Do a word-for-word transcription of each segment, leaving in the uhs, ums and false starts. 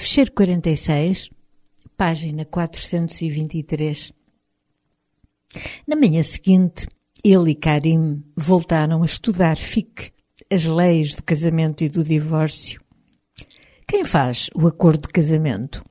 Fecheiro quarenta e seis, página quatrocentos e vinte e três. Na manhã seguinte, ele e Karim voltaram a estudar fiqh, as leis do casamento e do divórcio. Quem faz o acordo de casamento?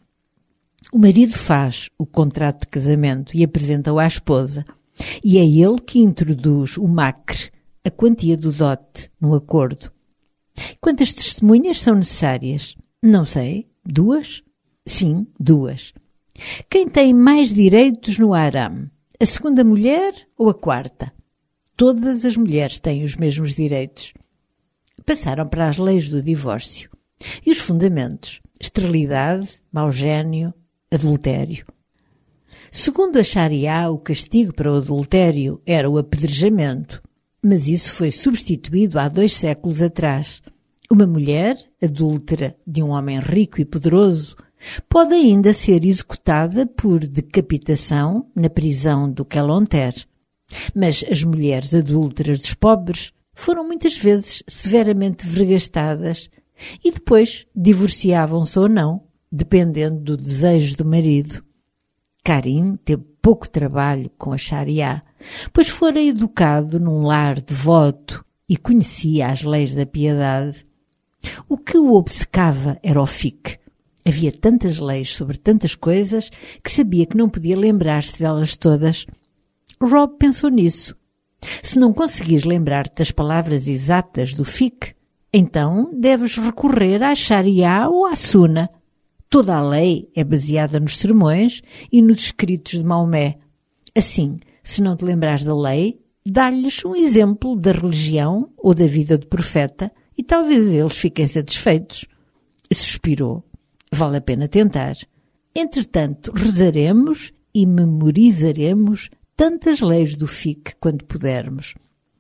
O marido faz o contrato de casamento e apresenta-o à esposa, e é ele que introduz o macre, a quantia do dote, no acordo. Quantas testemunhas são necessárias? Não sei. Duas? Sim, duas. Quem tem mais direitos no haram? A segunda mulher ou a quarta? Todas as mulheres têm os mesmos direitos. Passaram para as leis do divórcio. E os fundamentos? Esterilidade, mau gênio, adultério. Segundo a Sharia, o castigo para o adultério era o apedrejamento, mas isso foi substituído há dois séculos atrás. Uma mulher adúltera de um homem rico e poderoso pode ainda ser executada por decapitação na prisão do Calonter. Mas as mulheres adúlteras dos pobres foram muitas vezes severamente vergastadas e depois divorciavam-se ou não, dependendo do desejo do marido. Karim teve pouco trabalho com a Sharia, pois fora educado num lar devoto e conhecia as leis da piedade. O que o obcecava era o fiqh. Havia tantas leis sobre tantas coisas que sabia que não podia lembrar-se delas todas. Rob pensou nisso. Se não conseguires lembrar-te das palavras exatas do fiqh, então deves recorrer à Sharia ou à Sunna. Toda a lei é baseada nos sermões e nos escritos de Maomé. Assim, se não te lembrares da lei, dá-lhes um exemplo da religião ou da vida do profeta e talvez eles fiquem satisfeitos. Suspirou. Vale a pena tentar. Entretanto, rezaremos e memorizaremos tantas leis do fiqh quanto pudermos.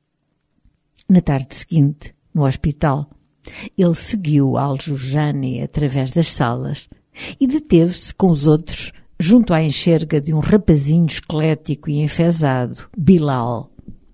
Na tarde seguinte, no hospital, ele seguiu Al-Jurjani através das salas e deteve-se com os outros junto à enxerga de um rapazinho esquelético e enfesado, Bilal.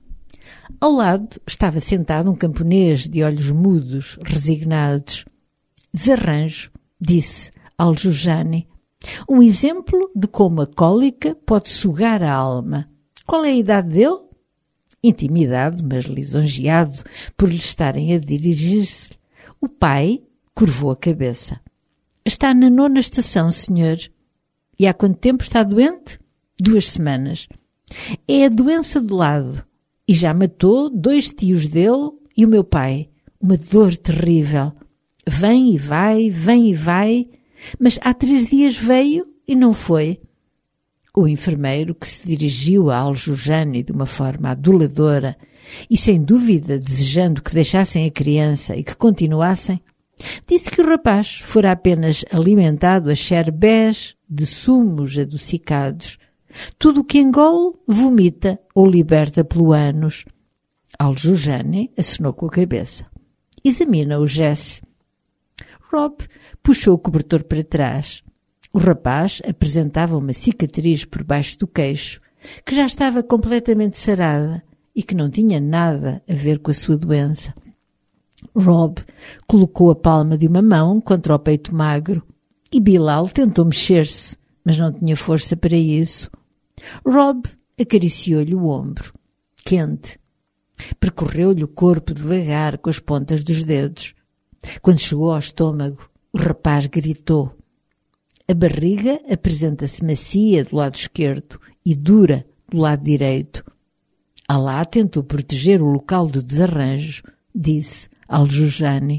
Ao lado estava sentado um camponês de olhos mudos, resignados. Desarranjo, disse Al-Jurjani, um exemplo de como a cólica pode sugar a alma. Qual é a idade dele? Intimidado, mas lisonjeado por lhe estarem a dirigir-se, o pai curvou a cabeça. Está na nona estação, senhor. E há quanto tempo está doente? Duas semanas. É a doença de lado. E já matou dois tios dele e o meu pai. Uma dor terrível. Vem e vai, vem e vai, mas há três dias veio e não foi. O enfermeiro, que se dirigiu a Al-Jurjani de uma forma aduladora e sem dúvida desejando que deixassem a criança e que continuassem, disse que o rapaz fora apenas alimentado a sherbés de sumos adocicados. Tudo o que engole, vomita ou liberta pelo ânus. Al-Jurjani acenou com a cabeça. Examina o Jesse. Rob puxou o cobertor para trás. O rapaz apresentava uma cicatriz por baixo do queixo, que já estava completamente sarada e que não tinha nada a ver com a sua doença. Rob colocou a palma de uma mão contra o peito magro e Bilal tentou mexer-se, mas não tinha força para isso. Rob acariciou-lhe o ombro, quente. Percorreu-lhe o corpo devagar com as pontas dos dedos. Quando chegou ao estômago, o rapaz gritou. A barriga apresenta-se macia do lado esquerdo e dura do lado direito. Alá tentou proteger o local do desarranjo, disse Al-Jurjani.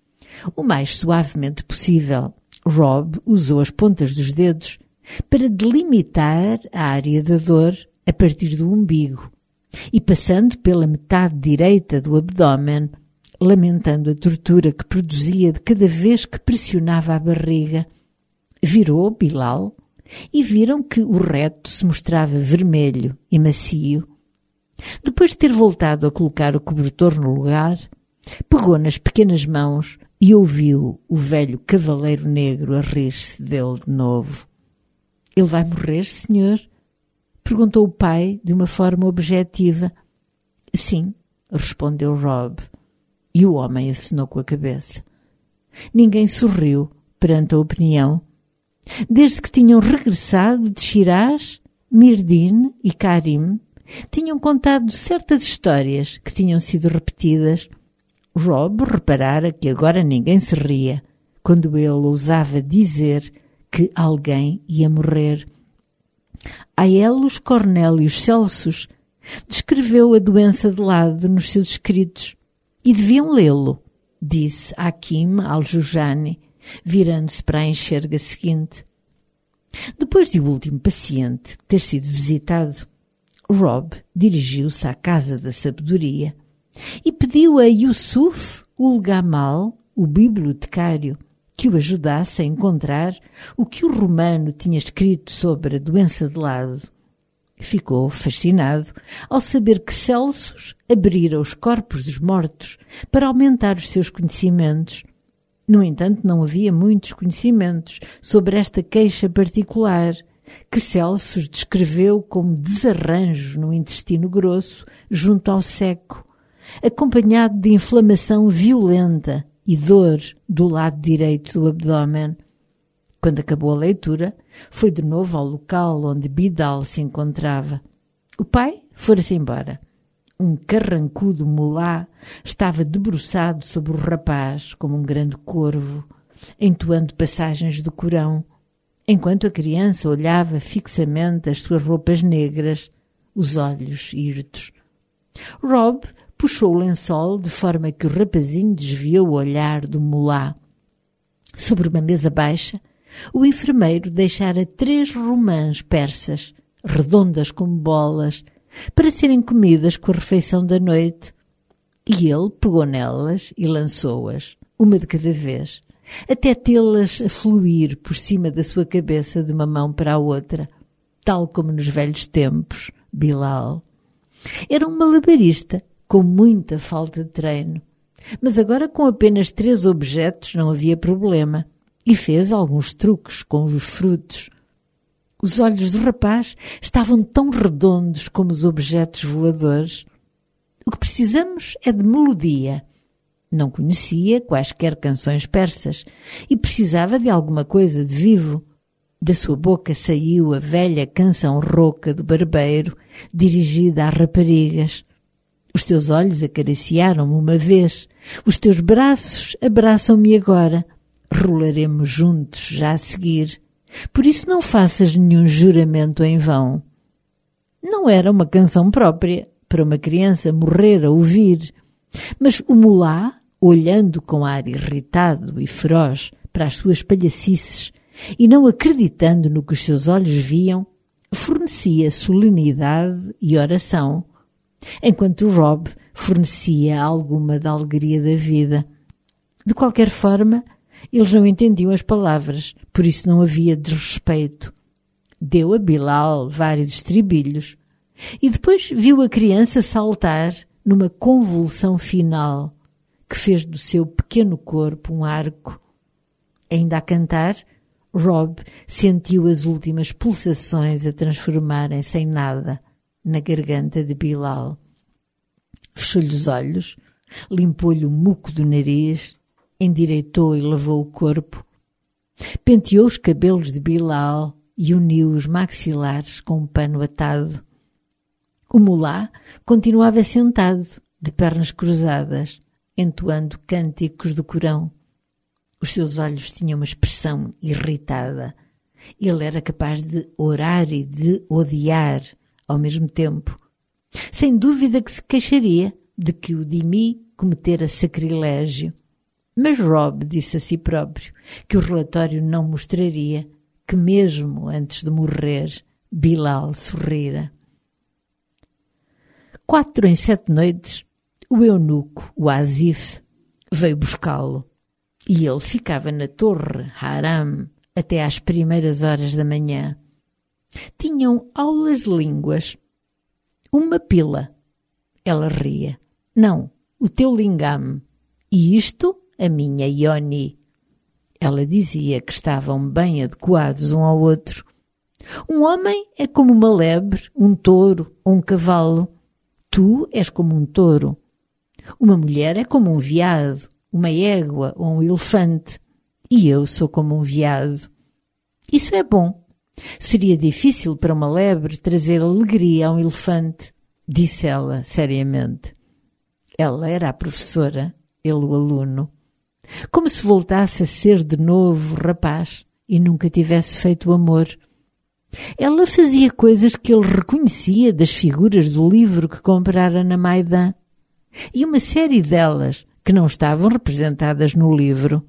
O mais suavemente possível, Rob usou as pontas dos dedos para delimitar a área da dor a partir do umbigo e passando pela metade direita do abdômen, lamentando a tortura que produzia de cada vez que pressionava a barriga. Virou Bilal e viram que o reto se mostrava vermelho e macio. Depois de ter voltado a colocar o cobertor no lugar, pegou nas pequenas mãos e ouviu o velho cavaleiro negro a rir-se dele de novo. — Ele vai morrer, senhor? Perguntou o pai de uma forma objetiva. — Sim, respondeu Rob. E o homem acenou com a cabeça. Ninguém sorriu, perante a opinião. Desde que tinham regressado de Shiraz, Mirdin e Karim tinham contado certas histórias que tinham sido repetidas. Rob reparara que agora ninguém se ria quando ele ousava dizer que alguém ia morrer. Aelos Cornélios Celsus descreveu a doença de lado nos seus escritos e deviam lê-lo, disse Hakim al-Jujani, virando-se para a enxerga seguinte. Depois de o último paciente ter sido visitado, Rob dirigiu-se à Casa da Sabedoria e pediu a Yusuf ul-Gamal, o bibliotecário, que o ajudasse a encontrar o que o romano tinha escrito sobre a doença de lado. Ficou fascinado ao saber que Celsus abrira os corpos dos mortos para aumentar os seus conhecimentos. No entanto, não havia muitos conhecimentos sobre esta queixa particular, que Celsus descreveu como desarranjo no intestino grosso junto ao seco, acompanhado de inflamação violenta e dor do lado direito do abdômen. Quando acabou a leitura, foi de novo ao local onde Bidal se encontrava. O pai fora-se embora. Um carrancudo mulá estava debruçado sobre o rapaz como um grande corvo, entoando passagens do Corão, enquanto a criança olhava fixamente as suas roupas negras, os olhos hirtos. Rob puxou o lençol de forma que o rapazinho desviou o olhar do mulá. Sobre uma mesa baixa, o enfermeiro deixara três romãs persas, redondas como bolas, para serem comidas com a refeição da noite. E ele pegou nelas e lançou-as, uma de cada vez, até tê-las a fluir por cima da sua cabeça de uma mão para a outra, tal como nos velhos tempos, Bilal. Era um malabarista, com muita falta de treino, mas agora com apenas três objetos não havia problema, e fez alguns truques com os frutos. Os olhos do rapaz estavam tão redondos como os objetos voadores. O que precisamos é de melodia. Não conhecia quaisquer canções persas e precisava de alguma coisa de vivo. Da sua boca saiu a velha canção rouca do barbeiro, dirigida às raparigas. Os teus olhos acariciaram-me uma vez, os teus braços abraçam-me agora. Rolaremos juntos já a seguir. Por isso não faças nenhum juramento em vão. Não era uma canção própria para uma criança morrer a ouvir, mas o mulá, olhando com ar irritado e feroz para as suas palhacices e não acreditando no que os seus olhos viam, fornecia solenidade e oração, enquanto Rob fornecia alguma da alegria da vida. De qualquer forma, eles não entendiam as palavras, por isso não havia desrespeito. Deu a Bilal vários estribilhos e depois viu a criança saltar numa convulsão final que fez do seu pequeno corpo um arco. Ainda a cantar, Rob sentiu as últimas pulsações a transformarem-se em nada na garganta de Bilal. Fechou-lhe os olhos, limpou-lhe o muco do nariz, endireitou e lavou o corpo, penteou os cabelos de Bilal e uniu os maxilares com um pano atado. O mulá continuava sentado, de pernas cruzadas, entoando cânticos do Corão. Os seus olhos tinham uma expressão irritada. Ele era capaz de orar e de odiar ao mesmo tempo. Sem dúvida que se queixaria de que o Dhimmi cometera sacrilégio. Mas Rob disse a si próprio que o relatório não mostraria que mesmo antes de morrer, Bilal sorrira. Quatro em sete noites, o eunuco, o Asif, veio buscá-lo e ele ficava na torre Haram até às primeiras horas da manhã. Tinham aulas de línguas. Uma pila. Ela ria. Não, o teu lingam. E isto, a minha Ioni. Ela dizia que estavam bem adequados um ao outro. Um homem é como uma lebre, um touro ou um cavalo. Tu és como um touro. Uma mulher é como um veado, uma égua ou um elefante. e eu sou como um veado. Isso é bom. Seria difícil para uma lebre trazer alegria a um elefante, disse ela seriamente. Ela era a professora, ele o aluno. Como se voltasse a ser de novo rapaz e nunca tivesse feito amor. Ela fazia coisas que ele reconhecia das figuras do livro que comprara na Maidan, e uma série delas que não estavam representadas no livro.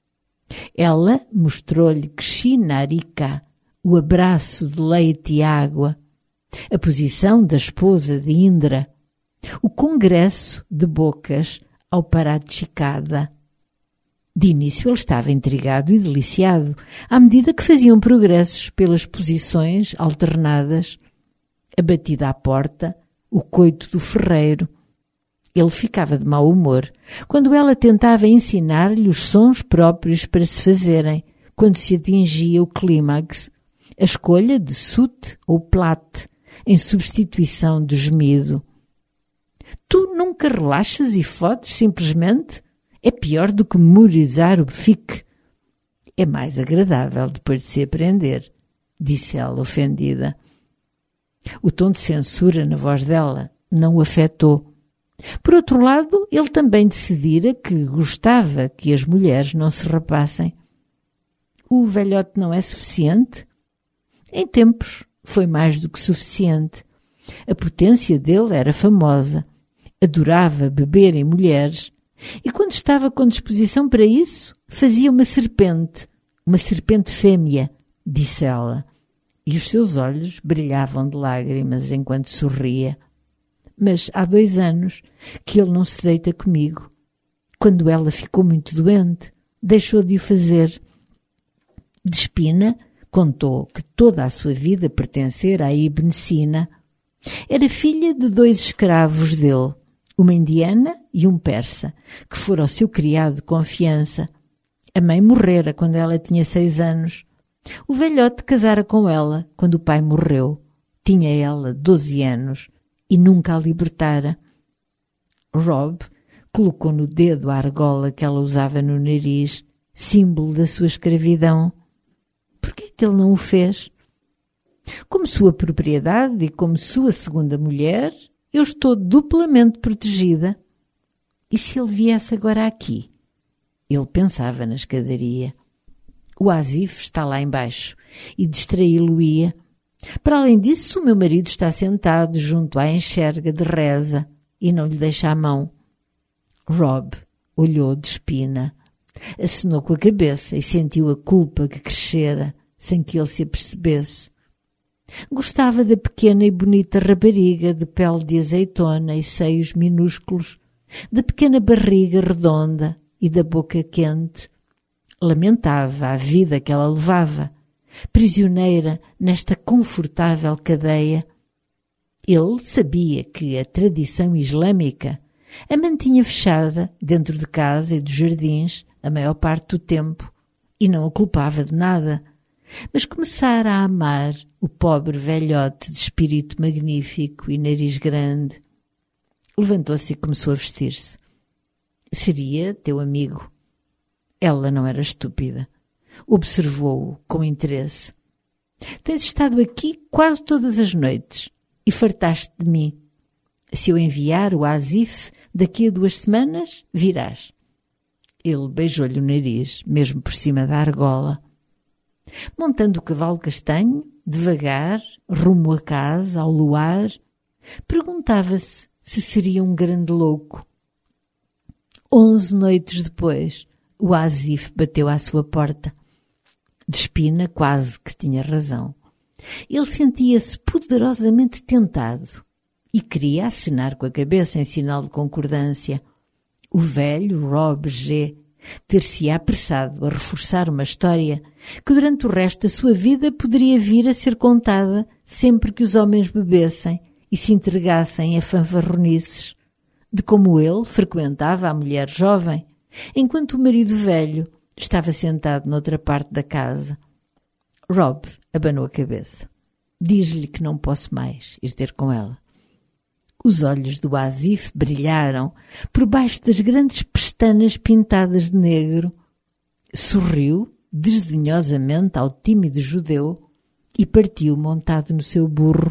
Ela mostrou-lhe Kshinarika, o abraço de leite e água, a posição da esposa de Indra, o congresso de bocas ao Parachikada. De início ele estava intrigado e deliciado, à medida que faziam progressos pelas posições alternadas, a batida à porta, o coito do ferreiro. Ele ficava de mau humor quando ela tentava ensinar-lhe os sons próprios para se fazerem, quando se atingia o clímax, a escolha de sut ou plat, em substituição do gemido. Tu nunca relaxas e fodes simplesmente? É pior do que memorizar o fique. É mais agradável depois de se aprender, disse ela ofendida. O tom de censura na voz dela não o afetou. Por outro lado, ele também decidira que gostava que as mulheres não se rapassem. O velhote não é suficiente? Em tempos foi mais do que suficiente. A potência dele era famosa. Adorava beber em mulheres. E quando estava com disposição para isso, fazia uma serpente, uma serpente fêmea, disse ela, e os seus olhos brilhavam de lágrimas enquanto sorria. Mas há dois anos que ele não se deita comigo. Quando ela ficou muito doente, deixou de o fazer. Despina contou que toda a sua vida pertencera a Ibn Sina. Era filha de dois escravos dele, uma indiana e um persa, que fora o seu criado de confiança. A mãe morrera quando ela tinha seis anos. O velhote casara com ela quando o pai morreu. Tinha ela doze anos e nunca a libertara. Rob colocou no dedo a argola que ela usava no nariz, símbolo da sua escravidão. Por que é que ele não o fez? Como sua propriedade e como sua segunda mulher, eu estou duplamente protegida. E se ele viesse agora aqui? Ele pensava na escadaria. O Asif está lá embaixo e distraí-lo-ia. Para além disso, o meu marido está sentado junto à enxerga de reza e não lhe deixa a mão. Rob olhou de espina, acenou com a cabeça e sentiu a culpa que crescera sem que ele se apercebesse. Gostava da pequena e bonita rapariga de pele de azeitona e seios minúsculos, da pequena barriga redonda e da boca quente. Lamentava a vida que ela levava, prisioneira nesta confortável cadeia. Ele sabia que a tradição islâmica a mantinha fechada dentro de casa e dos jardins a maior parte do tempo e não a culpava de nada, mas começara a amar o pobre velhote de espírito magnífico e nariz grande. Levantou-se e começou a vestir-se. Seria teu amigo. Ela não era estúpida. Observou-o com interesse. Tens estado aqui quase todas as noites e fartaste de mim. Se eu enviar o Asif daqui a duas semanas, virás. Ele beijou-lhe o nariz, mesmo por cima da argola. Montando o cavalo castanho, devagar, rumo a casa, ao luar, perguntava-se se seria um grande louco. Onze noites depois, o Asif bateu à sua porta. Despina quase que tinha razão. Ele sentia-se poderosamente tentado e queria acenar com a cabeça em sinal de concordância. O velho Rob G. ter-se apressado a reforçar uma história que durante o resto da sua vida poderia vir a ser contada sempre que os homens bebessem e se entregassem a fanfarronices, de como ele frequentava a mulher jovem, enquanto o marido velho estava sentado noutra parte da casa. Rob abanou a cabeça. Diz-lhe que não posso mais ir ter com ela. Os olhos do Asif brilharam por baixo das grandes pestanas pintadas de negro. sorriu desdenhosamente ao tímido judeu e partiu montado no seu burro.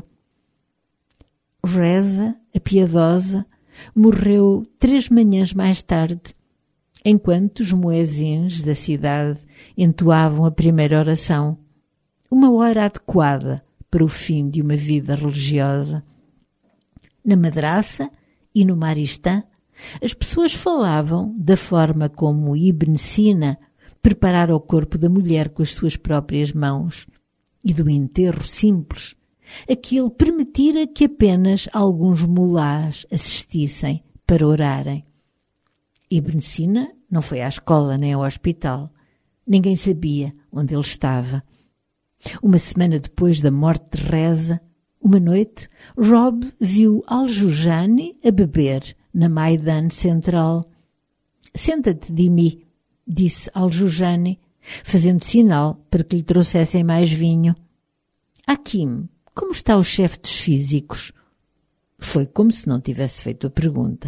Reza, a piedosa, morreu três manhãs mais tarde, enquanto os muezins da cidade entoavam a primeira oração, uma hora adequada para o fim de uma vida religiosa. Na madraça e no Maristã, as pessoas falavam da forma como Ibn Sina preparara o corpo da mulher com as suas próprias mãos e do enterro simples, a que ele permitira que apenas alguns mulás assistissem para orarem. Ibn Sina não foi à escola nem ao hospital. Ninguém sabia onde ele estava. Uma semana depois da morte de Reza, uma noite, Rob viu Al-Jujani a beber na Maidan Central. «Senta-te, Dimi», disse Al-Jujani, fazendo sinal para que lhe trouxessem mais vinho. «Hakim, como está o chefe dos físicos?» Foi como se não tivesse feito a pergunta.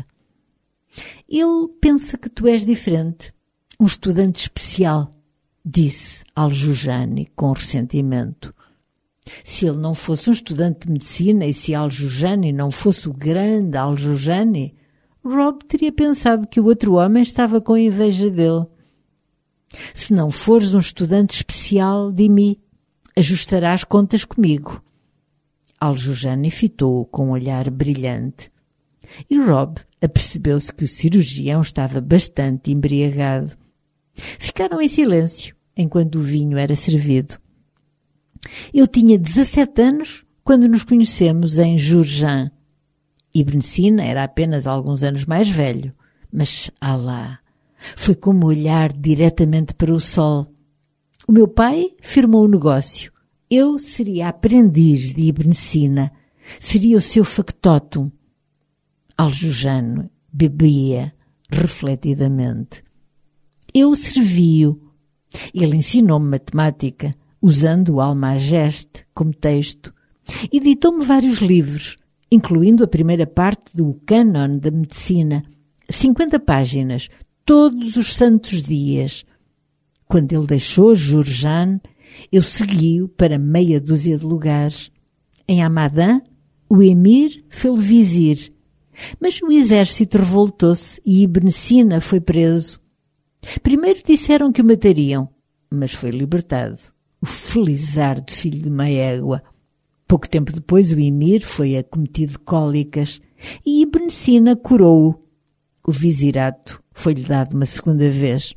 «Ele pensa que tu és diferente, um estudante especial», disse Al-Jujani com ressentimento. Se ele não fosse um estudante de medicina e se Al-Jujani não fosse o grande Al-Jujani, Rob teria pensado que o outro homem estava com inveja dele. «Se não fores um estudante especial, Dimi, ajustarás contas comigo». Al-Jujani fitou-o com um olhar brilhante. E Rob apercebeu-se que o cirurgião estava bastante embriagado. Ficaram em silêncio enquanto o vinho era servido. «Eu tinha dezassete anos quando nos conhecemos em Jurjan. Ibn Sina era apenas alguns anos mais velho, mas, alá, foi como olhar diretamente para o sol. O meu pai firmou o negócio. Eu seria aprendiz de Ibn Sina, seria o seu factotum». Al-Jujani bebia refletidamente. «Eu servi-o. Ele ensinou-me matemática, usando o Almageste como texto, e ditou-me vários livros, incluindo a primeira parte do Cânon da Medicina, cinquenta páginas, todos os santos dias. Quando ele deixou Jurjan, eu segui-o para meia dúzia de lugares. Em Hamadan, o emir fez-lhe vizir, mas o exército revoltou-se e Ibn Sina foi preso. Primeiro disseram que o matariam, mas foi libertado. O felizardo filho de uma égua. Pouco tempo depois o emir foi acometido de cólicas e Ibn Sina curou-o. O vizirato foi-lhe dado uma segunda vez.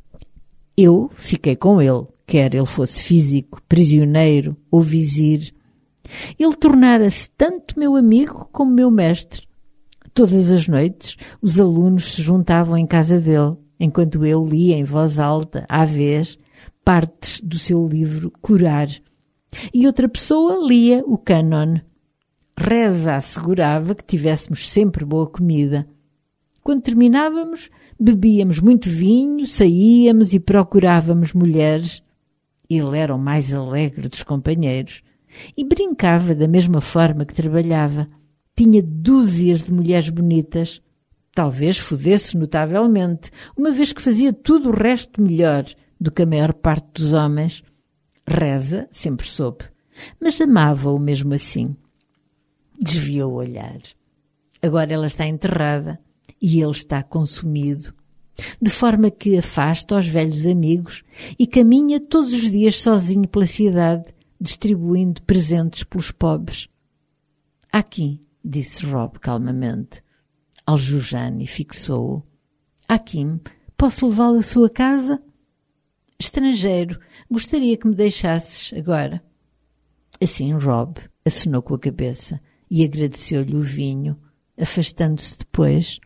Eu fiquei com ele, quer ele fosse físico, prisioneiro ou vizir. Ele tornara-se tanto meu amigo como meu mestre. Todas as noites os alunos se juntavam em casa dele, enquanto ele lia em voz alta, à vez, partes do seu livro Curar, e outra pessoa lia o Cânon. Reza assegurava que tivéssemos sempre boa comida. Quando terminávamos, bebíamos muito vinho, saíamos e procurávamos mulheres. Ele era o mais alegre dos companheiros e brincava da mesma forma que trabalhava. Tinha dúzias de mulheres bonitas. Talvez fodesse notavelmente, uma vez que fazia tudo o resto melhor do que a maior parte dos homens. Reza sempre soube, mas amava-o mesmo assim. Desviou o olhar. Agora ela está enterrada e ele está consumido, de forma que afasta os velhos amigos e caminha todos os dias sozinho pela cidade, distribuindo presentes pelos pobres. «Aqui», disse Rob calmamente. Al-Jujani fixou-o. «Hakim, posso levá-lo à sua casa?» «Estrangeiro, gostaria que me deixasses agora». Assim Rob acenou com a cabeça e agradeceu-lhe o vinho, afastando-se depois.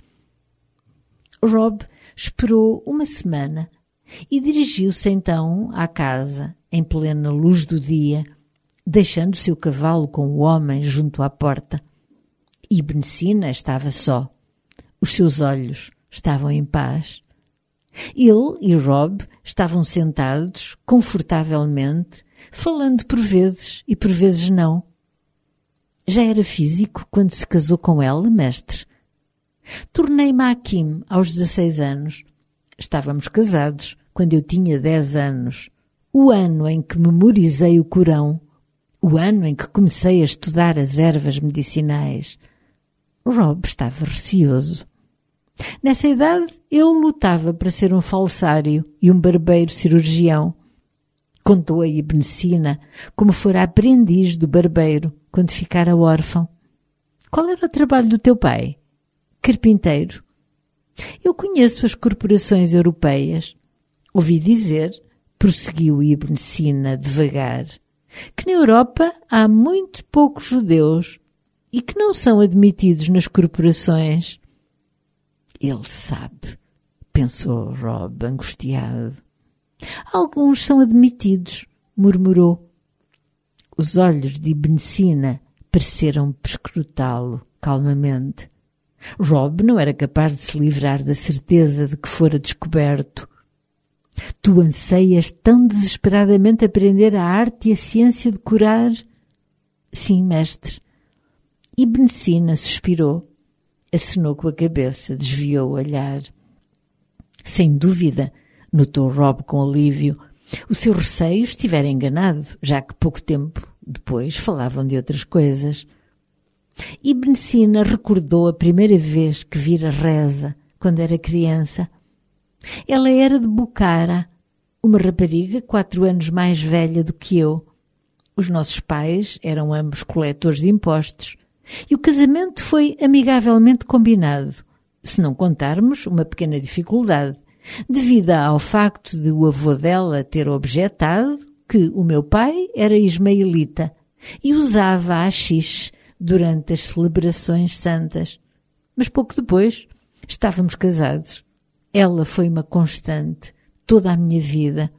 Rob esperou uma semana e dirigiu-se então à casa, em plena luz do dia, deixando o seu cavalo com o homem junto à porta. Ibn Sina estava só. Os seus olhos estavam em paz. Ele e Rob estavam sentados, confortavelmente, falando por vezes e por vezes não. Já era físico quando se casou com ela, mestre? Tornei-me Hakim aos dezasseis anos. Estávamos casados quando eu tinha dez anos, o ano em que memorizei o Corão, o ano em que comecei a estudar as ervas medicinais. Rob estava receoso. Nessa idade, eu lutava para ser um falsário e um barbeiro cirurgião. Contou a Ibn Sina como fora aprendiz do barbeiro quando ficara órfão. Qual era o trabalho do teu pai? Carpinteiro. Eu conheço as corporações europeias. Ouvi dizer, prosseguiu Ibn Sina devagar, que na Europa há muito poucos judeus e que não são admitidos nas corporações. Ele sabe, pensou Rob, angustiado. Alguns são admitidos, murmurou. Os olhos de Ibn Sina pareceram perscrutá-lo calmamente. Rob não era capaz de se livrar da certeza de que fora descoberto. Tu anseias tão desesperadamente aprender a arte e a ciência de curar? Sim, mestre. Ibn Sina suspirou, acenou com a cabeça, desviou o olhar. Sem dúvida, notou Rob com alívio, o seu receio estivera enganado, já que pouco tempo depois falavam de outras coisas. Ibn Sina recordou a primeira vez que vira Reza, quando era criança. Ela era de Bucara, uma rapariga quatro anos mais velha do que eu. Os nossos pais eram ambos coletores de impostos e o casamento foi amigavelmente combinado, se não contarmos uma pequena dificuldade, devido ao facto de o avô dela ter objetado que o meu pai era ismaelita e usava haxixe durante as celebrações santas. Mas pouco depois estávamos casados. Ela foi uma constante toda a minha vida.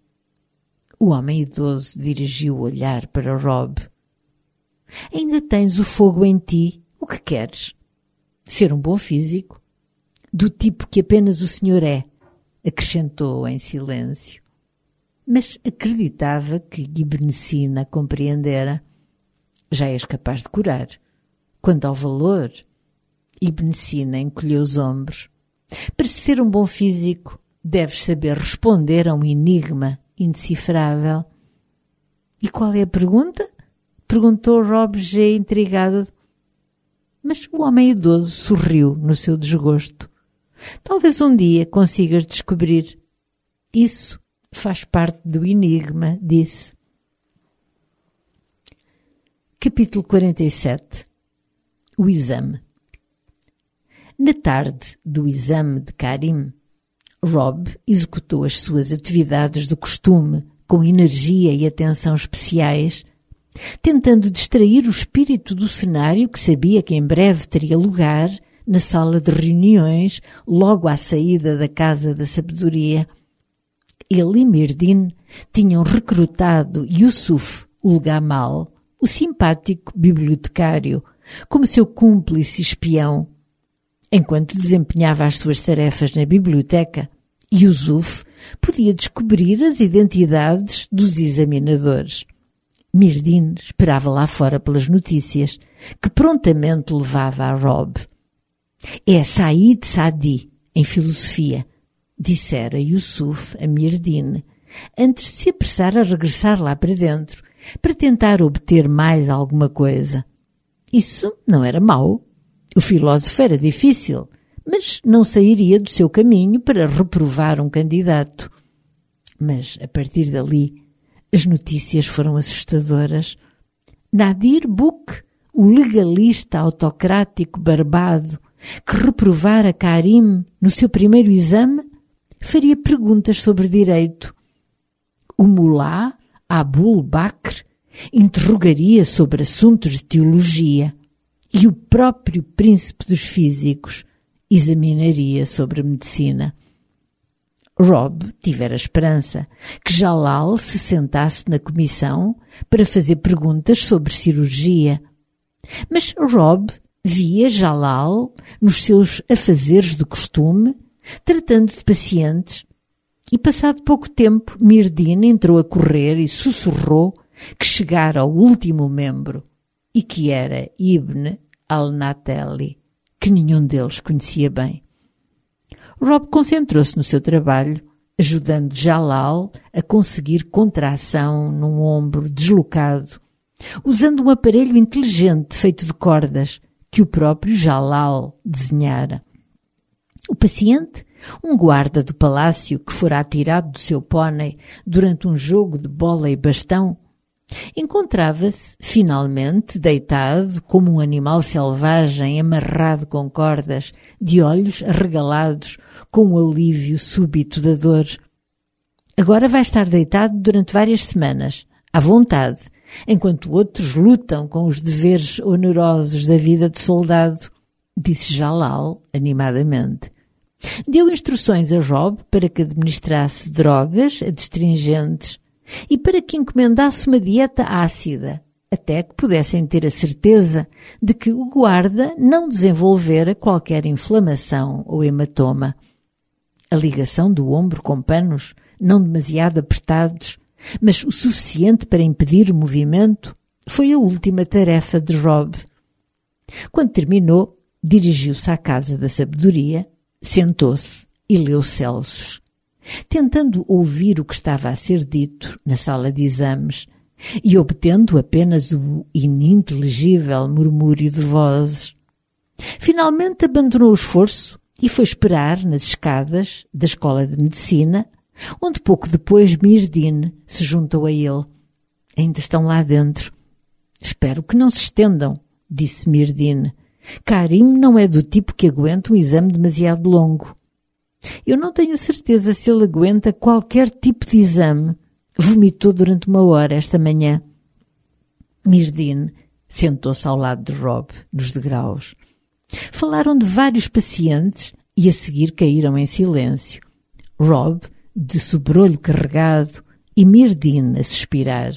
O homem idoso dirigiu o olhar para Rob. Ainda tens o fogo em ti. O que queres? Ser um bom físico? Do tipo que apenas o senhor é, acrescentou em silêncio. Mas acreditava que Ibn Sina compreendera. Já és capaz de curar. Quanto ao valor, Ibn Sina encolheu os ombros. Para ser um bom físico, deves saber responder a um enigma indecifrável. E qual é a pergunta? Perguntou Rob G. intrigado. Mas o homem idoso sorriu no seu desgosto. Talvez um dia consigas descobrir. Isso faz parte do enigma, disse. Capítulo quarenta e sete. O exame. Na tarde do exame de Karim, Rob executou as suas atividades do costume com energia e atenção especiais, tentando distrair o espírito do cenário que sabia que em breve teria lugar na sala de reuniões, logo à saída da Casa da Sabedoria. Ele e Mirdin tinham recrutado Yusuf ul-Gamal, o simpático bibliotecário, como seu cúmplice espião. Enquanto desempenhava as suas tarefas na biblioteca, Yusuf podia descobrir as identidades dos examinadores. Mirdin esperava lá fora pelas notícias, que prontamente levava a Rob. É Said Sadi, em filosofia, dissera Yusuf a Mirdin, antes de se apressar a regressar lá para dentro, para tentar obter mais alguma coisa. Isso não era mau. O filósofo era difícil, mas não sairia do seu caminho para reprovar um candidato. Mas, a partir dali, as notícias foram assustadoras. Nadir Buk, o legalista autocrático barbado, que reprovara Karim no seu primeiro exame, faria perguntas sobre direito. O mulá Abul Bakr interrogaria sobre assuntos de teologia e o próprio príncipe dos físicos examinaria sobre medicina. Rob tivera esperança que Jalal se sentasse na comissão para fazer perguntas sobre cirurgia. Mas Rob via Jalal nos seus afazeres do costume, tratando de pacientes, e passado pouco tempo Mirdin entrou a correr e sussurrou que chegara ao último membro e que era Ibn al-Nateli, que nenhum deles conhecia bem. Rob concentrou-se no seu trabalho, ajudando Jalal a conseguir contração num ombro deslocado, usando um aparelho inteligente feito de cordas que o próprio Jalal desenhara. O paciente, um guarda do palácio que fora atirado do seu pônei durante um jogo de bola e bastão, encontrava-se, finalmente, deitado como um animal selvagem amarrado com cordas, de olhos arregalados com o alívio súbito da dor. Agora vai estar deitado durante várias semanas, à vontade, enquanto outros lutam com os deveres onerosos da vida de soldado, disse Jalal animadamente. Deu instruções a Rob para que administrasse drogas adstringentes e para que encomendasse uma dieta ácida, até que pudessem ter a certeza de que o guarda não desenvolvera qualquer inflamação ou hematoma. A ligação do ombro com panos, não demasiado apertados, mas o suficiente para impedir o movimento, foi a última tarefa de Rob. Quando terminou, dirigiu-se à casa da sabedoria, sentou-se e leu Celsus, tentando ouvir o que estava a ser dito na sala de exames e obtendo apenas o ininteligível murmúrio de vozes. Finalmente abandonou o esforço e foi esperar nas escadas da escola de medicina, onde pouco depois Myrdhin se juntou a ele. Ainda estão lá dentro. Espero que não se estendam, disse Myrdhin. Karim não é do tipo que aguenta um exame demasiado longo. Eu não tenho certeza se ele aguenta qualquer tipo de exame. Vomitou durante uma hora esta manhã. Myrdhin sentou-se ao lado de Rob, nos degraus. Falaram de vários pacientes e a seguir caíram em silêncio. Rob de sobrolho carregado e Myrdhin a suspirar.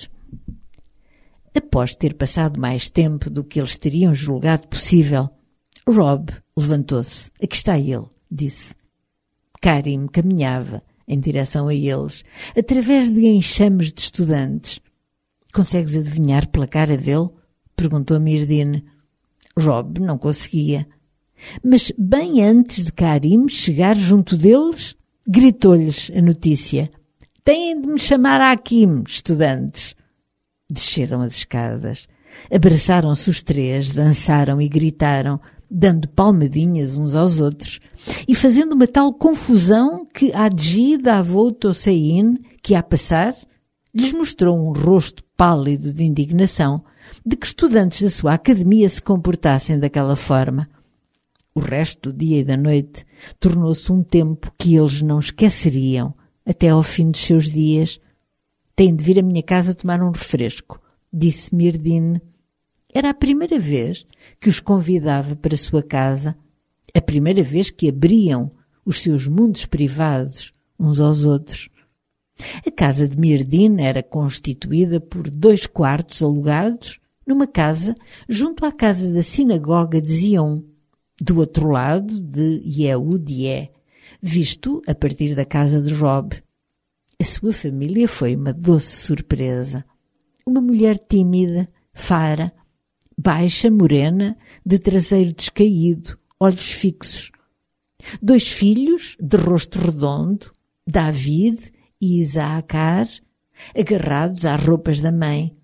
Após ter passado mais tempo do que eles teriam julgado possível, Rob levantou-se. Aqui está ele, disse. Karim caminhava em direção a eles, através de enxames de estudantes. Consegues adivinhar pela cara dele? Perguntou Myrdhin. Rob não conseguia. Mas bem antes de Karim chegar junto deles, gritou-lhes a notícia. Têm de me chamar Hakim, estudantes. Desceram as escadas. Abraçaram-se os três, dançaram e gritaram, dando palmadinhas uns aos outros e fazendo uma tal confusão que Hadji Davut Hossein, que a passar, lhes mostrou um rosto pálido de indignação de que estudantes da sua academia se comportassem daquela forma. O resto do dia e da noite tornou-se um tempo que eles não esqueceriam até ao fim dos seus dias. Têm de vir à minha casa tomar um refresco, disse Myrdhin. Era a primeira vez que os convidava para a sua casa, a primeira vez que abriam os seus mundos privados uns aos outros. A casa de Myrdhin era constituída por dois quartos alugados numa casa junto à casa da sinagoga de Zion, do outro lado de Yehudié, visto a partir da casa de Rob. A sua família foi uma doce surpresa. Uma mulher tímida, Fara, baixa, morena, de traseiro descaído, olhos fixos. Dois filhos, de rosto redondo, David e Isacar, agarrados às roupas da mãe.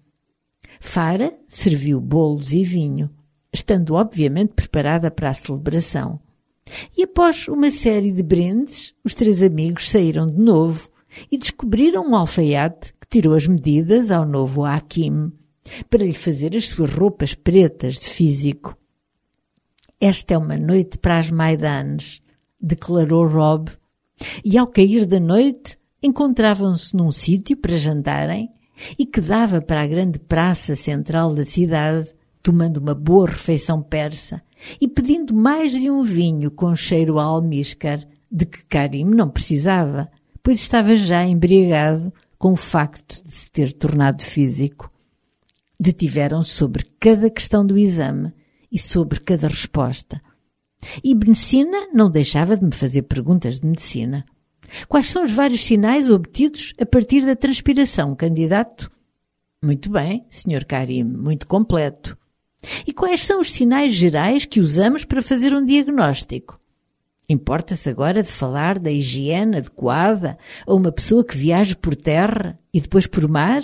Fara serviu bolos e vinho, estando obviamente preparada para a celebração. E após uma série de brindes, os três amigos saíram de novo e descobriram um alfaiate que tirou as medidas ao novo Hakim para lhe fazer as suas roupas pretas de físico. Esta é uma noite para as Maidanes, declarou Rob, e ao cair da noite encontravam-se num sítio para jantarem e que dava para a grande praça central da cidade, tomando uma boa refeição persa e pedindo mais de um vinho com cheiro a almíscar, de que Karim não precisava, pois estava já embriagado com o facto de se ter tornado físico. Detiveram-se sobre cada questão do exame e sobre cada resposta. Ibn Sina não deixava de me fazer perguntas de medicina. Quais são os vários sinais obtidos a partir da transpiração, candidato? Muito bem, senhor Karim, muito completo. E quais são os sinais gerais que usamos para fazer um diagnóstico? Importa-se agora de falar da higiene adequada a uma pessoa que viaja por terra e depois por mar?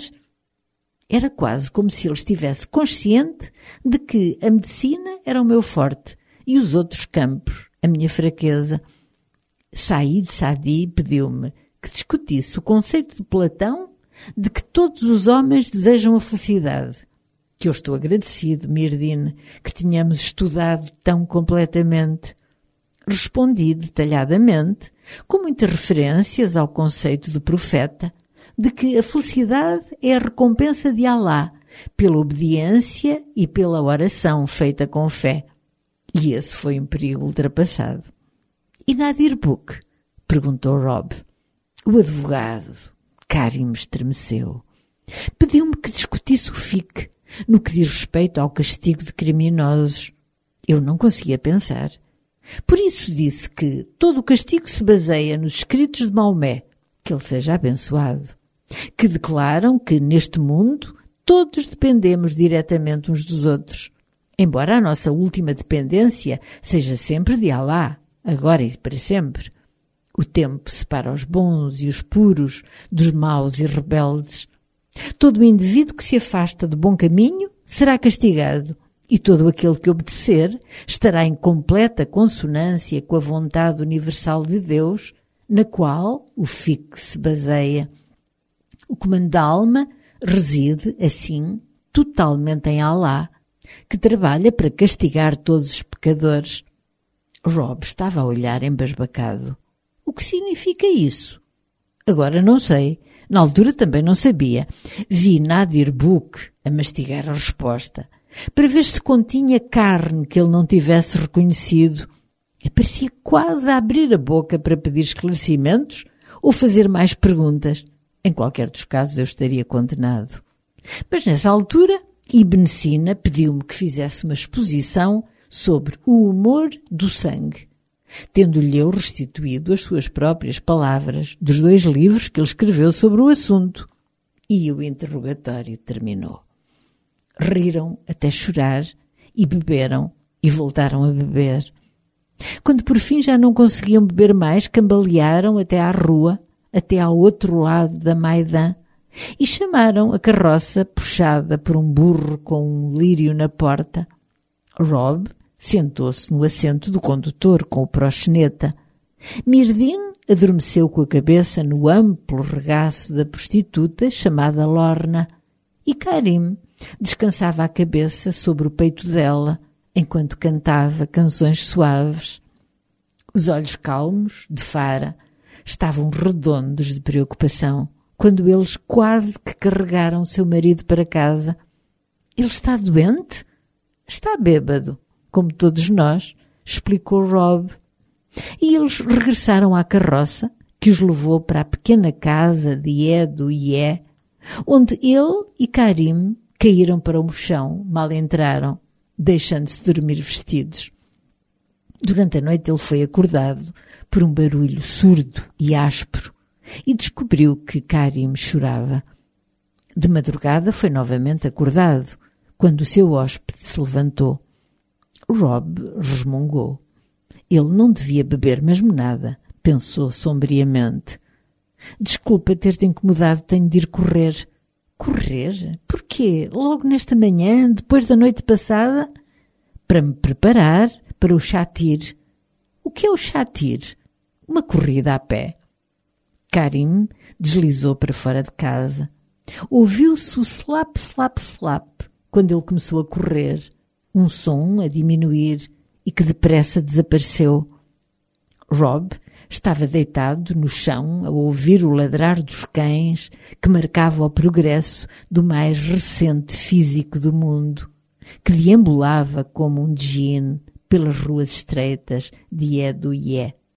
Era quase como se ele estivesse consciente de que a medicina era o meu forte e os outros campos, a minha fraqueza. Said Sadi pediu-me que discutisse o conceito de Platão de que todos os homens desejam a felicidade. Que eu estou agradecido, Mirdine, que tínhamos estudado tão completamente. Respondi detalhadamente, com muitas referências ao conceito do profeta, de que a felicidade é a recompensa de Alá pela obediência e pela oração feita com fé. E esse foi um perigo ultrapassado. E Nadir Buk? Perguntou Rob. O advogado, Karim, estremeceu. Pediu-me que discutisse o fique no que diz respeito ao castigo de criminosos. Eu não conseguia pensar. Por isso disse que todo o castigo se baseia nos escritos de Maomé, que ele seja abençoado, que declaram que neste mundo todos dependemos diretamente uns dos outros, embora a nossa última dependência seja sempre de Alá, agora e para sempre. O tempo separa os bons e os puros dos maus e rebeldes. Todo o indivíduo que se afasta do bom caminho será castigado, e todo aquele que obedecer estará em completa consonância com a vontade universal de Deus, na qual o fique se baseia. O comando da alma reside, assim, totalmente em Alá, que trabalha para castigar todos os pecadores. Rob estava a olhar embasbacado. O que significa isso? Agora não sei. Na altura também não sabia. Vi Nadir Buk a mastigar a resposta, para ver se continha carne que ele não tivesse reconhecido. E parecia quase a abrir a boca para pedir esclarecimentos ou fazer mais perguntas. Em qualquer dos casos eu estaria condenado. Mas nessa altura, Ibn Sina pediu-me que fizesse uma exposição sobre o humor do sangue, tendo-lhe eu restituído as suas próprias palavras dos dois livros que ele escreveu sobre o assunto. E o interrogatório terminou. Riram até chorar e beberam e voltaram a beber. Quando por fim já não conseguiam beber mais, cambalearam até à rua, até ao outro lado da Maidã, e chamaram a carroça puxada por um burro com um lírio na porta. Rob sentou-se no assento do condutor com o proxeneta. Mirdine adormeceu com a cabeça no amplo regaço da prostituta chamada Lorna, e Karim descansava a cabeça sobre o peito dela, enquanto cantava canções suaves. Os olhos calmos de Farah estavam redondos de preocupação, quando eles quase que carregaram seu marido para casa. Ele está doente? Está bêbado, como todos nós, explicou Rob. E eles regressaram à carroça, que os levou para a pequena casa de Edo e É, onde ele e Karim caíram para o chão, mal entraram, deixando-se dormir vestidos. Durante a noite ele foi acordado por um barulho surdo e áspero e descobriu que Karim chorava. De madrugada foi novamente acordado, quando o seu hóspede se levantou. Rob resmungou. Ele não devia beber mesmo nada, pensou sombriamente. Desculpa ter-te incomodado, tenho de ir correr. Correr? Porquê? Logo nesta manhã, depois da noite passada? Para me preparar para o Shatir. O que é o Shatir? Uma corrida a pé. Karim deslizou para fora de casa. Ouviu-se o slap, slap, slap, quando ele começou a correr, um som a diminuir e que depressa desapareceu. Rob estava deitado no chão a ouvir o ladrar dos cães que marcava o progresso do mais recente físico do mundo, que deambulava como um djinn pelas ruas estreitas de Edo e É.